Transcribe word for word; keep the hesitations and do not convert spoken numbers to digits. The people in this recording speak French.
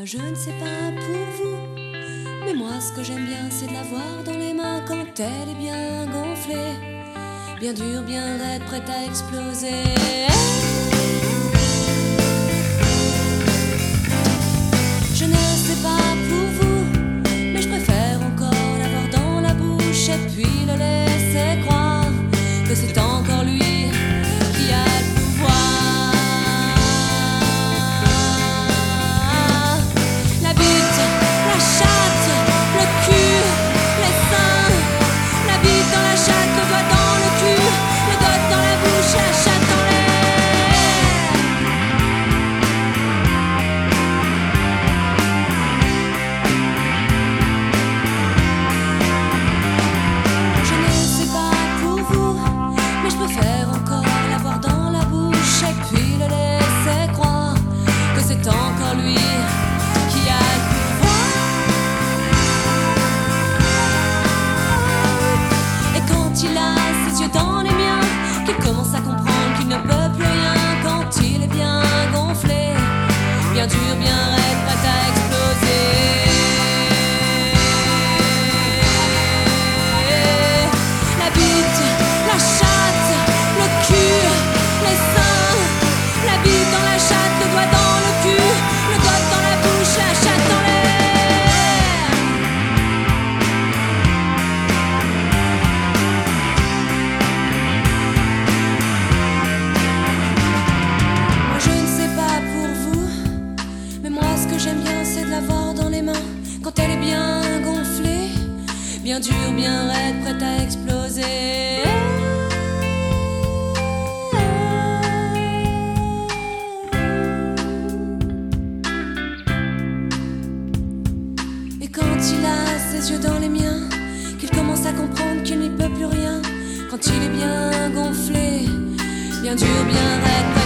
je ne sais pas pour vous, mais moi ce que j'aime bien c'est de la voir dans les mains quand elle est bien gonflée, bien dure, bien raide, prête à exploser. Je ne sais pas pour vous, mais je préfère encore l'avoir dans la bouche et puis le laisser croire que c'est encore lui qui a le pouvoir. La bite, la chatte, le cul, les seins. La bite dans la chatte, le doigt dans le cul, le doigt dans la bouche, la chatte dans l'air. Je ne sais pas pour vous, mais je préfère encore l'avoir dans la bouche et puis le laisser croire que c'est encore lui qui a le pouvoir. Et quand il a ses yeux dans les miens, qu'il commence à comprendre qu'il ne peut plus rien, quand il est bien gonflé, bien dur, bien raide, prêt à exploser. La bite, la chatte, le cul, les seins. La bite dans la chatte, le doigt dans le cul, le doigt dans la bouche, la chatte dans l'air. Moi je ne sais pas pour vous, mais moi ce que j'aime bien c'est de l'avoir dans les mains quand elle est bien gonflée, bien dure, bien raide, prête à exploser. Et quand il a ses yeux dans les miens, qu'il commence à comprendre qu'il n'y peut plus rien, quand il est bien gonflé, bien dur, bien raide, prêt